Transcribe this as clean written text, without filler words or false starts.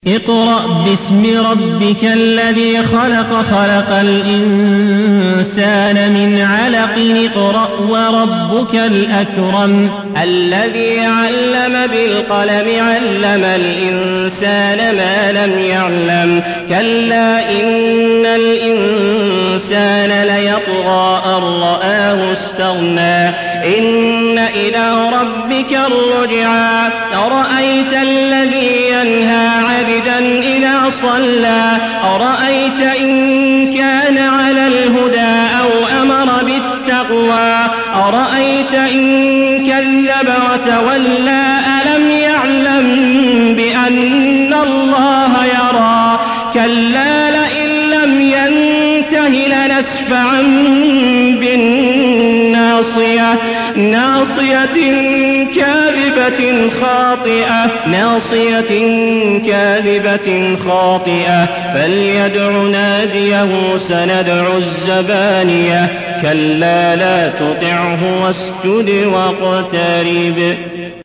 اقرأ باسم ربك الذي خلق خلق الإنسان من علق اقرأ وربك الأكرم الذي علم بالقلم علم الإنسان ما لم يعلم كلا إن الإنسان ليطغى أن رآه استغنى إن إلى ربك الرجعى أرأيت الذي ينهى عبدا إذا صلى أرأيت إن كان على الهدى أو أمر بالتقوى أرأيت إن كذب وتولى ألم يعلم بأن الله يرى كلا لئن لم ينته لنسفعا بالناصية ناصية كاذبة خاطئة فليدع ناديه سندع الزبانية كلا لا تطعه واسجد واقترب